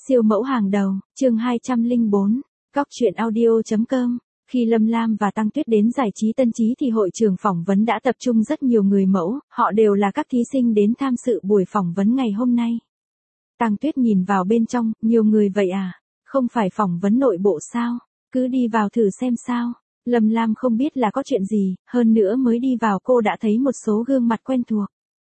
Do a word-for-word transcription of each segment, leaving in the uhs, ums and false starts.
Siêu mẫu hàng đầu, chương hai trăm lẻ bốn, Cóc truyện audio chấm com. Khi Lâm Lam và Tăng Tuyết đến giải trí Tân Chí thì hội trường phỏng vấn đã tập trung rất nhiều người mẫu, họ đều là các thí sinh đến tham dự buổi phỏng vấn ngày hôm nay. Tăng Tuyết nhìn vào bên trong, nhiều người vậy à? Không phải phỏng vấn nội bộ sao? Cứ đi vào thử xem sao. Lâm Lam không biết là có chuyện gì, hơn nữa mới đi vào cô đã thấy một số gương mặt quen thuộc.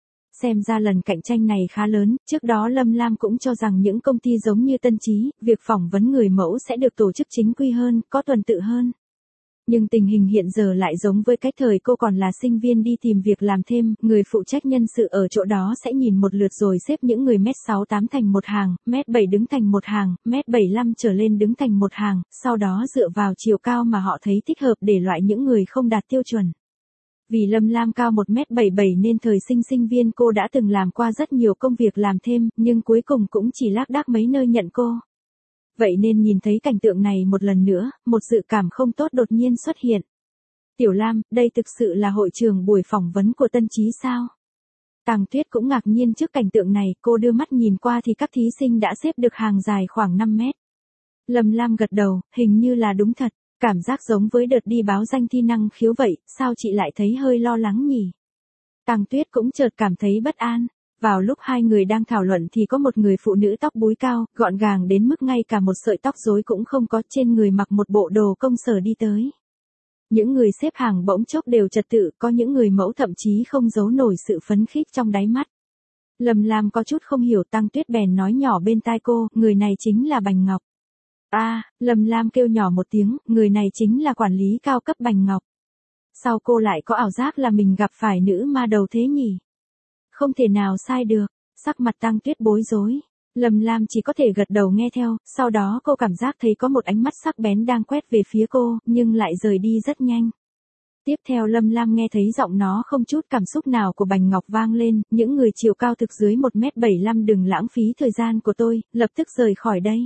Xem ra lần cạnh tranh này khá lớn, trước đó Lâm Lam cũng cho rằng những công ty giống như Tân Chí, việc phỏng vấn người mẫu sẽ được tổ chức chính quy hơn, có tuần tự hơn. Nhưng tình hình hiện giờ lại giống với cái thời cô còn là sinh viên đi tìm việc làm thêm, người phụ trách nhân sự ở chỗ đó sẽ nhìn một lượt rồi xếp những người mét sáu tám thành một hàng, mét bảy đứng thành một hàng, mét bảy lăm trở lên đứng thành một hàng, sau đó dựa vào chiều cao mà họ thấy thích hợp để loại những người không đạt tiêu chuẩn. Vì Lâm Lam cao một mét bảy mươi bảy nên thời sinh sinh viên cô đã từng làm qua rất nhiều công việc làm thêm, nhưng cuối cùng cũng chỉ lác đác mấy nơi nhận cô. Vậy nên nhìn thấy cảnh tượng này một lần nữa, một dự cảm không tốt đột nhiên xuất hiện. Tiểu Lam, đây thực sự là hội trường buổi phỏng vấn của Tân Chí sao? Tàng Tuyết cũng ngạc nhiên trước cảnh tượng này, cô đưa mắt nhìn qua thì các thí sinh đã xếp được hàng dài khoảng năm mét. Lâm Lam gật đầu, hình như là đúng thật. Cảm giác giống với đợt đi báo danh thi năng khiếu vậy, sao chị lại thấy hơi lo lắng nhỉ? Tàng Tuyết cũng chợt cảm thấy bất an. Vào lúc hai người đang thảo luận thì có một người phụ nữ tóc búi cao, gọn gàng đến mức ngay cả một sợi tóc rối cũng không có, trên người mặc một bộ đồ công sở đi tới. Những người xếp hàng bỗng chốc đều trật tự, có những người mẫu thậm chí không giấu nổi sự phấn khích trong đáy mắt. Lâm Lam có chút không hiểu, Tăng Tuyết bèn nói nhỏ bên tai cô, người này chính là Bành Ngọc. A, à, Lâm Lam kêu nhỏ một tiếng, người này chính là quản lý cao cấp Bành Ngọc. Sao cô lại có ảo giác là mình gặp phải nữ ma đầu thế nhỉ? Không thể nào sai được, sắc mặt Tăng Tuyết bối rối. Lâm Lam chỉ có thể gật đầu nghe theo, sau đó cô cảm giác thấy có một ánh mắt sắc bén đang quét về phía cô, nhưng lại rời đi rất nhanh. Tiếp theo Lâm Lam nghe thấy giọng nó không chút cảm xúc nào của Bành Ngọc vang lên, những người chiều cao thực dưới một mét bảy mươi lăm đừng lãng phí thời gian của tôi, lập tức rời khỏi đây.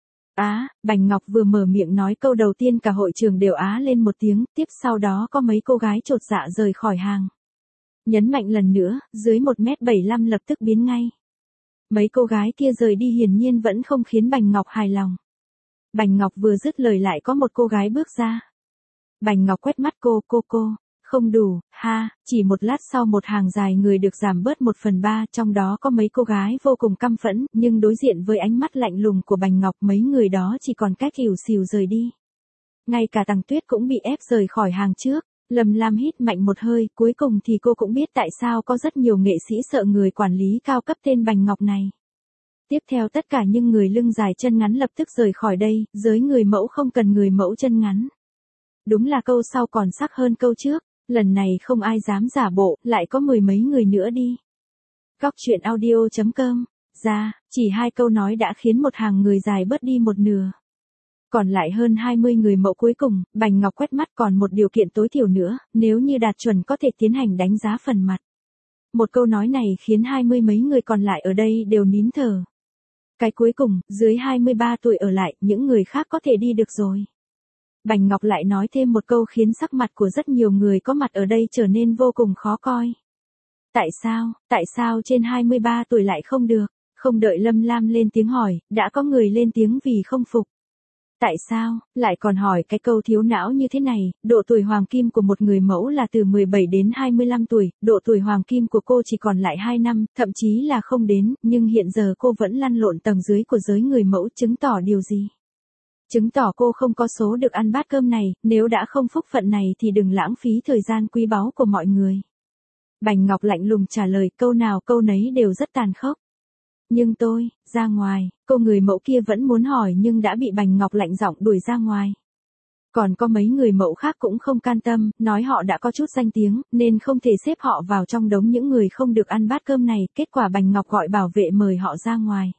Á, Bành Ngọc vừa mở miệng nói câu đầu tiên cả hội trường đều á lên một tiếng, tiếp sau đó có mấy cô gái chột dạ rời khỏi hàng. Nhấn mạnh lần nữa, dưới một mét bảy mươi lăm lập tức biến ngay. Mấy cô gái kia rời đi hiển nhiên vẫn không khiến Bành Ngọc hài lòng. Bành Ngọc vừa dứt lời lại có một cô gái bước ra. Bành Ngọc quét mắt cô, cô cô, không đủ, ha, chỉ một lát sau một hàng dài người được giảm bớt một phần ba, trong đó có mấy cô gái vô cùng căm phẫn, nhưng đối diện với ánh mắt lạnh lùng của Bành Ngọc mấy người đó chỉ còn cách ỉu xìu rời đi. Ngay cả Tàng Tuyết cũng bị ép rời khỏi hàng trước. Lâm Lam hít mạnh một hơi, cuối cùng thì cô cũng biết tại sao có rất nhiều nghệ sĩ sợ người quản lý cao cấp tên Bành Ngọc này. Tiếp theo tất cả những người lưng dài chân ngắn lập tức rời khỏi đây, giới người mẫu không cần người mẫu chân ngắn. Đúng là câu sau còn sắc hơn câu trước, lần này không ai dám giả bộ, lại có mười mấy người nữa đi. Cóc truyện audio chấm com, ra, chỉ hai câu nói đã khiến một hàng người dài bớt đi một nửa. Còn lại hơn hai mươi người mẫu cuối cùng, Bành Ngọc quét mắt còn một điều kiện tối thiểu nữa, nếu như đạt chuẩn có thể tiến hành đánh giá phần mặt. Một câu nói này khiến hai mươi mấy người còn lại ở đây đều nín thở. Cái cuối cùng, dưới hai mươi ba tuổi ở lại, những người khác có thể đi được rồi. Bành Ngọc lại nói thêm một câu khiến sắc mặt của rất nhiều người có mặt ở đây trở nên vô cùng khó coi. Tại sao, tại sao trên hai mươi ba tuổi lại không được? Không đợi Lâm Lam lên tiếng hỏi, đã có người lên tiếng vì không phục. Tại sao, lại còn hỏi cái câu thiếu não như thế này, độ tuổi hoàng kim của một người mẫu là từ mười bảy đến hai mươi lăm tuổi, độ tuổi hoàng kim của cô chỉ còn lại hai năm, thậm chí là không đến, nhưng hiện giờ cô vẫn lăn lộn tầng dưới của giới người mẫu, chứng tỏ điều gì? Chứng tỏ cô không có số được ăn bát cơm này, nếu đã không phúc phận này thì đừng lãng phí thời gian quý báu của mọi người. Bành Ngọc lạnh lùng trả lời, câu nào câu nấy đều rất tàn khốc. Nhưng tôi, ra ngoài, cô người mẫu kia vẫn muốn hỏi nhưng đã bị Bành Ngọc lạnh giọng đuổi ra ngoài. Còn có mấy người mẫu khác cũng không can tâm, nói họ đã có chút danh tiếng, nên không thể xếp họ vào trong đống những người không được ăn bát cơm này, kết quả Bành Ngọc gọi bảo vệ mời họ ra ngoài.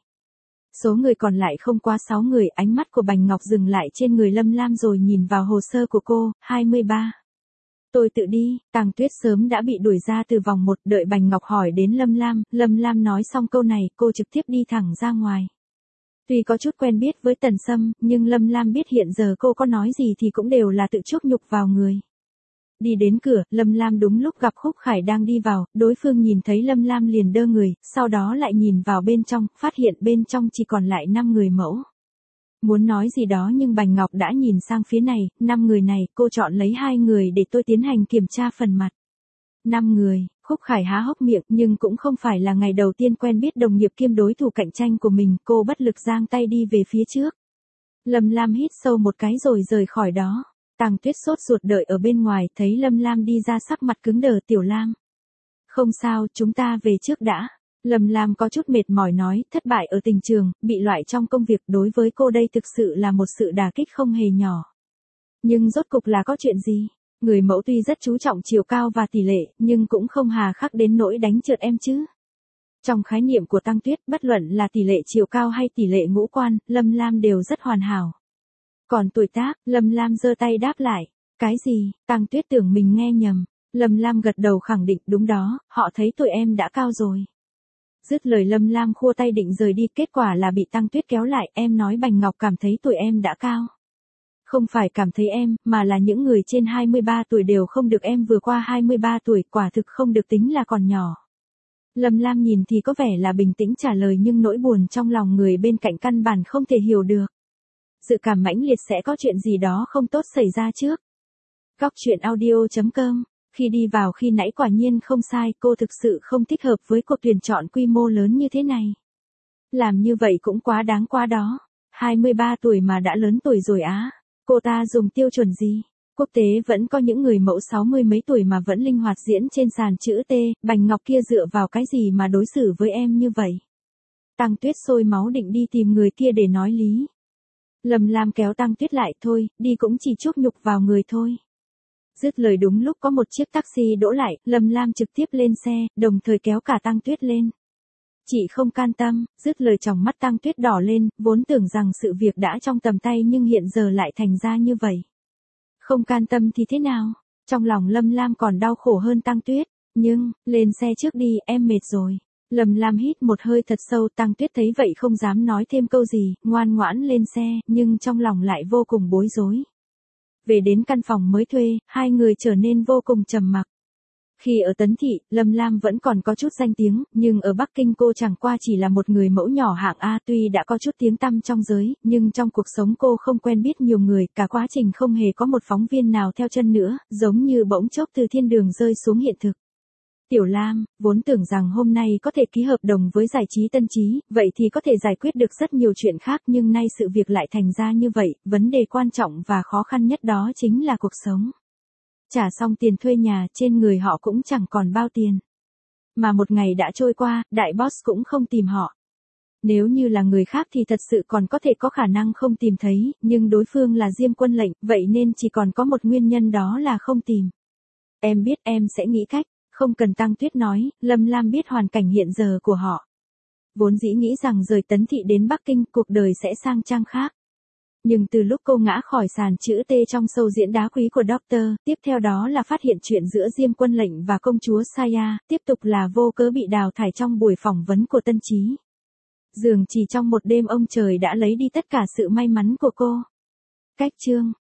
Số người còn lại không quá sáu người, ánh mắt của Bành Ngọc dừng lại trên người Lâm Lam rồi nhìn vào hồ sơ của cô, hai mươi ba. Tôi tự đi, Tàng Tuyết sớm đã bị đuổi ra từ vòng một, đợi Bành Ngọc hỏi đến Lâm Lam, Lâm Lam nói xong câu này, cô trực tiếp đi thẳng ra ngoài. Tuy có chút quen biết với Tần Sâm, nhưng Lâm Lam biết hiện giờ cô có nói gì thì cũng đều là tự chuốc nhục vào người. Đi đến cửa, Lâm Lam đúng lúc gặp Khúc Khải đang đi vào, đối phương nhìn thấy Lâm Lam liền đơ người, sau đó lại nhìn vào bên trong, phát hiện bên trong chỉ còn lại năm người mẫu. Muốn nói gì đó nhưng Bành Ngọc đã nhìn sang phía này, năm người này, cô chọn lấy hai người để tôi tiến hành kiểm tra phần mặt. Năm người, Khúc Khải há hốc miệng nhưng cũng không phải là ngày đầu tiên quen biết đồng nghiệp kiêm đối thủ cạnh tranh của mình, cô bất lực giang tay đi về phía trước. Lâm Lam hít sâu một cái rồi rời khỏi đó. Tàng Tuyết sốt ruột đợi ở bên ngoài, thấy Lâm Lam đi ra sắc mặt cứng đờ. Tiểu Lam. Không sao, chúng ta về trước đã. Lâm Lam có chút mệt mỏi nói, thất bại ở tình trường, bị loại trong công việc đối với cô đây thực sự là một sự đả kích không hề nhỏ. Nhưng rốt cục là có chuyện gì? Người mẫu tuy rất chú trọng chiều cao và tỷ lệ, nhưng cũng không hà khắc đến nỗi đánh trượt em chứ. Trong khái niệm của Tăng Tuyết, bất luận là tỷ lệ chiều cao hay tỷ lệ ngũ quan, Lâm Lam đều rất hoàn hảo. Còn tuổi tác, Lâm Lam giơ tay đáp lại. Cái gì? Tăng Tuyết tưởng mình nghe nhầm. Lâm Lam gật đầu khẳng định, đúng đó, họ thấy tụi em đã cao rồi. Dứt lời Lâm Lam khua tay định rời đi, kết quả là bị Tăng Tuyết kéo lại, em nói Bành Ngọc cảm thấy tụi em đã cao. Không phải cảm thấy em, mà là những người trên hai mươi ba tuổi đều không được, em vừa qua hai mươi ba tuổi, quả thực không được tính là còn nhỏ. Lâm Lam nhìn thì có vẻ là bình tĩnh trả lời nhưng nỗi buồn trong lòng người bên cạnh căn bản không thể hiểu được. Dự cảm mãnh liệt sẽ có chuyện gì đó không tốt xảy ra trước. Góc truyện audio chấm com. Khi đi vào khi nãy quả nhiên không sai, cô thực sự không thích hợp với cuộc tuyển chọn quy mô lớn như thế này. Làm như vậy cũng quá đáng quá đó. hai mươi ba tuổi mà đã lớn tuổi rồi á. Cô ta dùng tiêu chuẩn gì? Quốc tế vẫn có những người mẫu sáu mươi mấy tuổi mà vẫn linh hoạt diễn trên sàn chữ T, Bành Ngọc kia dựa vào cái gì mà đối xử với em như vậy? Tăng Tuyết sôi máu định đi tìm người kia để nói lý. Lâm Lam kéo Tăng Tuyết lại, thôi, đi cũng chỉ chuốc nhục vào người thôi. Dứt lời đúng lúc có một chiếc taxi đỗ lại, Lâm Lam trực tiếp lên xe, đồng thời kéo cả Tăng Tuyết lên. Chị không can tâm, dứt lời tròng mắt Tăng Tuyết đỏ lên, vốn tưởng rằng sự việc đã trong tầm tay nhưng hiện giờ lại thành ra như vậy. Không can tâm thì thế nào? Trong lòng Lâm Lam còn đau khổ hơn Tăng Tuyết, nhưng, lên xe trước đi, em mệt rồi. Lâm Lam hít một hơi thật sâu, Tăng Tuyết thấy vậy không dám nói thêm câu gì, ngoan ngoãn lên xe, nhưng trong lòng lại vô cùng bối rối. Về đến căn phòng mới thuê, hai người trở nên vô cùng trầm mặc. Khi ở Tấn Thị, Lâm Lam vẫn còn có chút danh tiếng, nhưng ở Bắc Kinh cô chẳng qua chỉ là một người mẫu nhỏ hạng A, tuy đã có chút tiếng tăm trong giới, nhưng trong cuộc sống cô không quen biết nhiều người, cả quá trình không hề có một phóng viên nào theo chân nữa, giống như bỗng chốc từ thiên đường rơi xuống hiện thực. Tiểu Lam, vốn tưởng rằng hôm nay có thể ký hợp đồng với giải trí Tân Chí, vậy thì có thể giải quyết được rất nhiều chuyện khác, nhưng nay sự việc lại thành ra như vậy, vấn đề quan trọng và khó khăn nhất đó chính là cuộc sống. Trả xong tiền thuê nhà, trên người họ cũng chẳng còn bao tiền. Mà một ngày đã trôi qua, đại boss cũng không tìm họ. Nếu như là người khác thì thật sự còn có thể có khả năng không tìm thấy, nhưng đối phương là Diêm Quân Lệnh, vậy nên chỉ còn có một nguyên nhân đó là không tìm. Em biết em sẽ nghĩ cách. Không cần Tăng Tuyết nói, Lâm Lam biết hoàn cảnh hiện giờ của họ. Vốn dĩ nghĩ rằng rời Tấn Thị đến Bắc Kinh, cuộc đời sẽ sang trang khác. Nhưng từ lúc cô ngã khỏi sàn chữ T trong show diễn đá quý của Doctor, tiếp theo đó là phát hiện chuyện giữa Diêm Quân Lệnh và công chúa Saya, tiếp tục là vô cớ bị đào thải trong buổi phỏng vấn của Tân Chí. Dường chỉ trong một đêm ông trời đã lấy đi tất cả sự may mắn của cô. Cách chương